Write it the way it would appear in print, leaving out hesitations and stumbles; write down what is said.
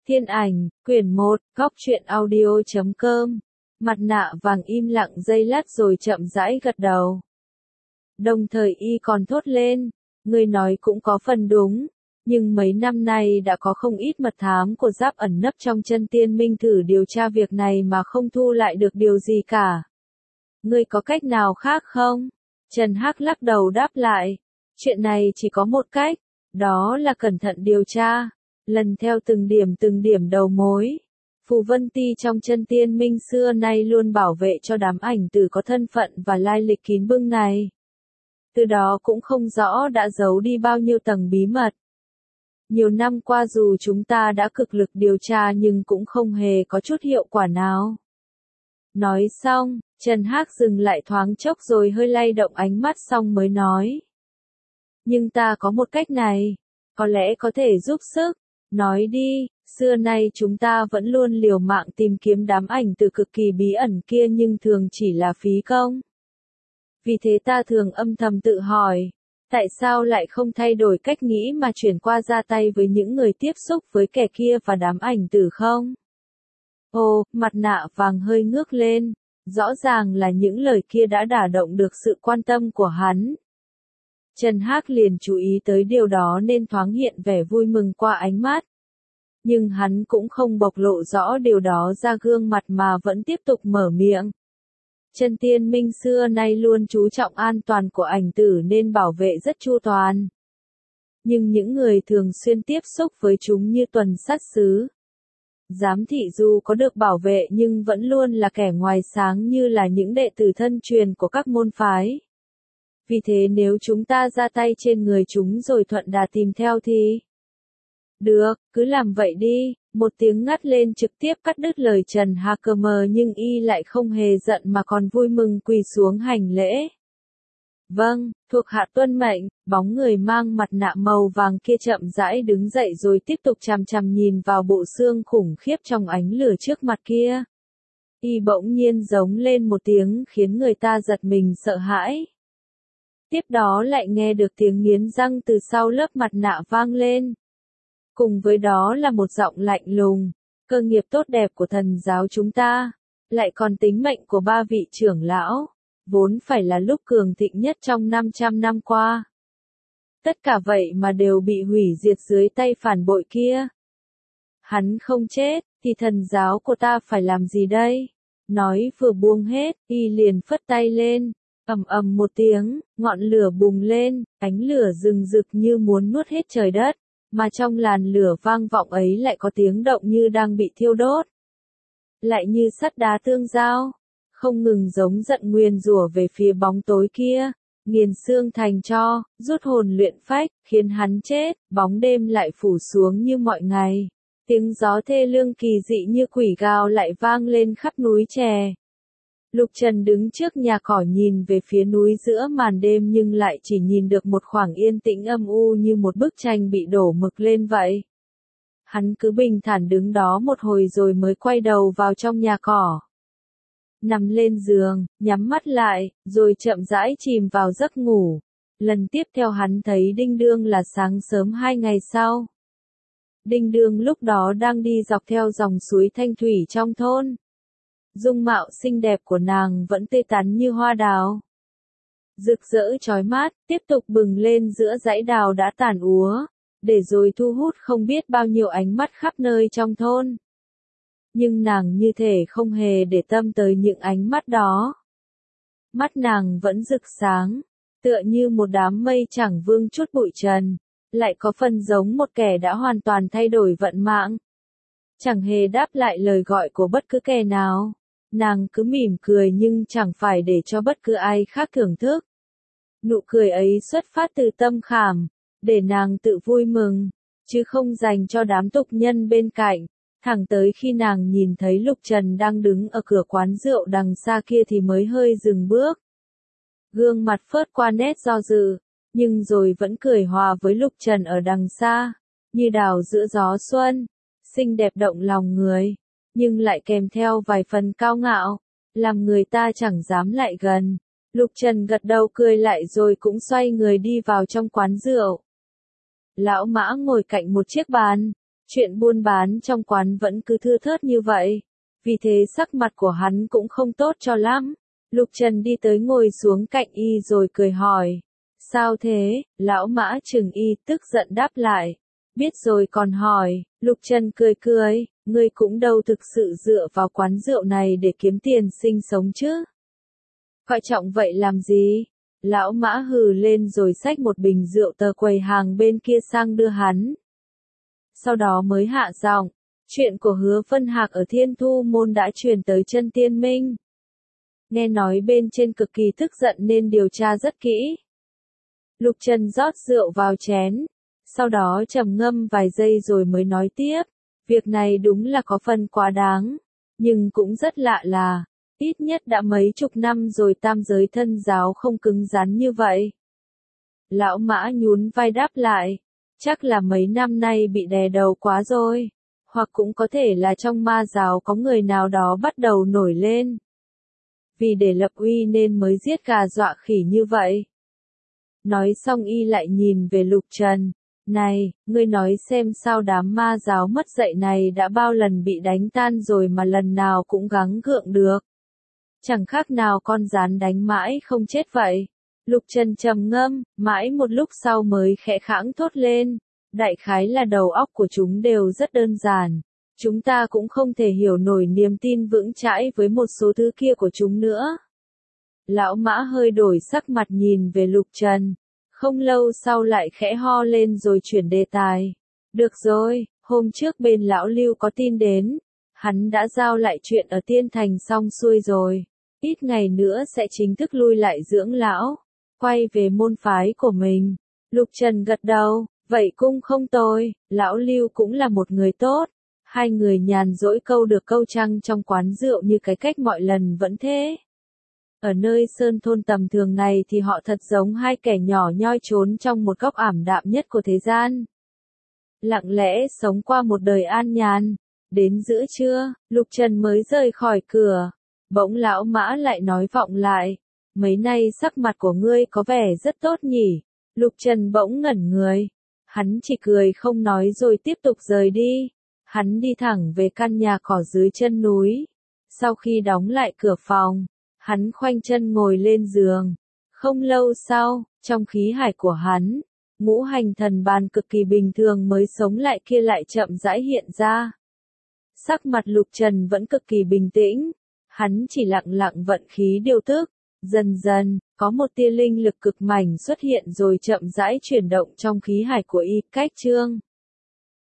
Thiên ảnh, quyển 1, góc truyện audio.com. Mặt nạ vàng im lặng giây lát rồi chậm rãi gật đầu. Đồng thời y còn thốt lên, người nói cũng có phần đúng, nhưng mấy năm nay đã có không ít mật thám của Giáp ẩn nấp trong Chân Tiên Minh thử điều tra việc này mà không thu lại được điều gì cả. Ngươi có cách nào khác không? Trần Hắc lắc đầu đáp lại, chuyện này chỉ có một cách, đó là cẩn thận điều tra, lần theo từng điểm đầu mối. Phù Vân Ti trong Chân Tiên Minh xưa nay luôn bảo vệ cho đám ảnh tử có thân phận và lai lịch kín bưng này. Từ đó cũng không rõ đã giấu đi bao nhiêu tầng bí mật. Nhiều năm qua dù chúng ta đã cực lực điều tra nhưng cũng không hề có chút hiệu quả nào. Nói xong, Trần Hắc dừng lại thoáng chốc rồi hơi lay động ánh mắt xong mới nói. Nhưng ta có một cách này, có lẽ có thể giúp sức. Nói đi, xưa nay chúng ta vẫn luôn liều mạng tìm kiếm đám ảnh từ cực kỳ bí ẩn kia nhưng thường chỉ là phí công. Vì thế ta thường âm thầm tự hỏi, tại sao lại không thay đổi cách nghĩ mà chuyển qua ra tay với những người tiếp xúc với kẻ kia và đám ảnh tử không? Ồ, mặt nạ vàng hơi ngước lên, rõ ràng là những lời kia đã đả động được sự quan tâm của hắn. Trần Hắc liền chú ý tới điều đó nên thoáng hiện vẻ vui mừng qua ánh mắt. Nhưng hắn cũng không bộc lộ rõ điều đó ra gương mặt mà vẫn tiếp tục mở miệng. Chân Tiên Minh xưa nay luôn chú trọng an toàn của ảnh tử nên bảo vệ rất chu toàn. Nhưng những người thường xuyên tiếp xúc với chúng như tuần sát sứ, giám thị dù có được bảo vệ nhưng vẫn luôn là kẻ ngoài sáng như là những đệ tử thân truyền của các môn phái. Vì thế nếu chúng ta ra tay trên người chúng rồi thuận đà tìm theo thì... Được, cứ làm vậy đi, một tiếng ngắt lên trực tiếp cắt đứt lời Trần Hắc nhưng y lại không hề giận mà còn vui mừng quỳ xuống hành lễ. Vâng, thuộc hạ tuân mệnh, bóng người mang mặt nạ màu vàng kia chậm rãi đứng dậy rồi tiếp tục chằm chằm nhìn vào bộ xương khủng khiếp trong ánh lửa trước mặt kia. Y bỗng nhiên giống lên một tiếng khiến người ta giật mình sợ hãi. Tiếp đó lại nghe được tiếng nghiến răng từ sau lớp mặt nạ vang lên. Cùng với đó là một giọng lạnh lùng, cơ nghiệp tốt đẹp của thần giáo chúng ta, lại còn tính mệnh của ba vị trưởng lão, vốn phải là lúc cường thịnh nhất trong 500 năm qua. Tất cả vậy mà đều bị hủy diệt dưới tay phản bội kia. Hắn không chết, thì thần giáo của ta phải làm gì đây? Nói vừa buông hết, y liền phất tay lên. Ầm ầm một tiếng, ngọn lửa bùng lên, ánh lửa rừng rực như muốn nuốt hết trời đất, mà trong làn lửa vang vọng ấy lại có tiếng động như đang bị thiêu đốt. Lại như sắt đá tương giao, không ngừng giống giận nguyền rủa về phía bóng tối kia, nghiền xương thành tro, rút hồn luyện phách, khiến hắn chết, bóng đêm lại phủ xuống như mọi ngày. Tiếng gió thê lương kỳ dị như quỷ gào lại vang lên khắp núi chè. Lục Trần đứng trước nhà cỏ nhìn về phía núi giữa màn đêm nhưng lại chỉ nhìn được một khoảng yên tĩnh âm u như một bức tranh bị đổ mực lên vậy. Hắn cứ bình thản đứng đó một hồi rồi mới quay đầu vào trong nhà cỏ. Nằm lên giường, nhắm mắt lại, rồi chậm rãi chìm vào giấc ngủ. Lần tiếp theo hắn thấy Đinh Đương là sáng sớm 2 ngày sau. Đinh Đương lúc đó đang đi dọc theo dòng suối thanh thủy trong thôn. Dung mạo xinh đẹp của nàng vẫn tươi tắn như hoa đào. Rực rỡ chói mát, tiếp tục bừng lên giữa dãy đào đã tàn úa, để rồi thu hút không biết bao nhiêu ánh mắt khắp nơi trong thôn. Nhưng nàng như thể không hề để tâm tới những ánh mắt đó. Mắt nàng vẫn rực sáng, tựa như một đám mây chẳng vương chút bụi trần, lại có phần giống một kẻ đã hoàn toàn thay đổi vận mạng. Chẳng hề đáp lại lời gọi của bất cứ kẻ nào. Nàng cứ mỉm cười nhưng chẳng phải để cho bất cứ ai khác thưởng thức. Nụ cười ấy xuất phát từ tâm khảm, để nàng tự vui mừng, chứ không dành cho đám tục nhân bên cạnh. Thẳng tới khi nàng nhìn thấy Lục Trần đang đứng ở cửa quán rượu đằng xa kia thì mới hơi dừng bước. Gương mặt phớt qua nét do dự, nhưng rồi vẫn cười hòa với Lục Trần ở đằng xa, như đào giữa gió xuân, xinh đẹp động lòng người. Nhưng lại kèm theo vài phần cao ngạo, làm người ta chẳng dám lại gần. Lục Trần gật đầu cười lại rồi cũng xoay người đi vào trong quán rượu. Lão Mã ngồi cạnh một chiếc bàn, Chuyện buôn bán trong quán vẫn cứ thưa thớt như vậy. Vì thế sắc mặt của hắn cũng không tốt cho lắm. Lục Trần đi tới ngồi xuống cạnh y rồi cười hỏi. Sao thế? Lão Mã chừng y tức giận đáp lại. Biết rồi còn hỏi. Lục Trần cười cười. Ngươi cũng đâu thực sự dựa vào quán rượu này để kiếm tiền sinh sống chứ. Coi trọng vậy làm gì? Lão Mã hừ lên rồi xách một bình rượu từ quầy hàng bên kia sang đưa hắn. Sau đó mới hạ giọng. Chuyện của Hứa Vân Hạc ở Thiên Thu Môn đã truyền tới Chân Tiên Minh. Nghe nói bên trên cực kỳ tức giận nên điều tra rất kỹ. Lục Trần rót rượu vào chén. Sau đó trầm ngâm vài giây rồi mới nói tiếp. Việc này đúng là có phần quá đáng. Nhưng cũng rất lạ là, ít nhất đã mấy chục năm rồi tam giới thân giáo không cứng rắn như vậy. Lão Mã nhún vai đáp lại. Chắc là mấy năm nay bị đè đầu quá rồi. Hoặc cũng có thể là trong ma giáo có người nào đó bắt đầu nổi lên. Vì để lập uy nên mới giết gà dọa khỉ như vậy. Nói xong y lại nhìn về Lục Trần. Này, ngươi nói xem sao đám ma giáo mất dạy này đã bao lần bị đánh tan rồi mà lần nào cũng gắng gượng được. Chẳng khác nào con gián đánh mãi không chết vậy. Lục Trần trầm ngâm, mãi một lúc sau mới khẽ khãng thốt lên. Đại khái là đầu óc của chúng đều rất đơn giản. Chúng ta cũng không thể hiểu nổi niềm tin vững chãi với một số thứ kia của chúng nữa. Lão Mã hơi đổi sắc mặt nhìn về Lục Trần. Không lâu sau lại khẽ ho lên rồi chuyển đề tài. Được rồi, hôm trước bên lão Lưu có tin đến. Hắn đã giao lại chuyện ở Tiên Thành xong xuôi rồi. Ít ngày nữa sẽ chính thức lui lại dưỡng lão. Quay về môn phái của mình. Lục Trần gật đầu. Vậy cũng không tồi, lão Lưu cũng là một người tốt. Hai người nhàn rỗi câu được câu trăng trong quán rượu như cái cách mọi lần vẫn thế. Ở nơi sơn thôn tầm thường này thì họ thật giống hai kẻ nhỏ nhoi trốn trong một góc ảm đạm nhất của thế gian. Lặng lẽ sống qua một đời an nhàn. Đến giữa trưa, Lục Trần mới rời khỏi cửa. Bỗng lão Mã lại nói vọng lại. Mấy nay sắc mặt của ngươi có vẻ rất tốt nhỉ. Lục Trần bỗng ngẩn người. Hắn chỉ cười không nói rồi tiếp tục rời đi. Hắn đi thẳng về căn nhà cỏ dưới chân núi. Sau khi đóng lại cửa phòng, hắn khoanh chân ngồi lên giường. Không lâu sau, trong khí hải của hắn, ngũ hành thần bàn cực kỳ bình thường mới sống lại kia lại chậm rãi hiện ra. Sắc mặt Lục Trần vẫn cực kỳ bình tĩnh. Hắn chỉ lặng lặng vận khí điều tức. Dần dần, có một tia linh lực cực mảnh xuất hiện rồi chậm rãi chuyển động trong khí hải của y. Cách chương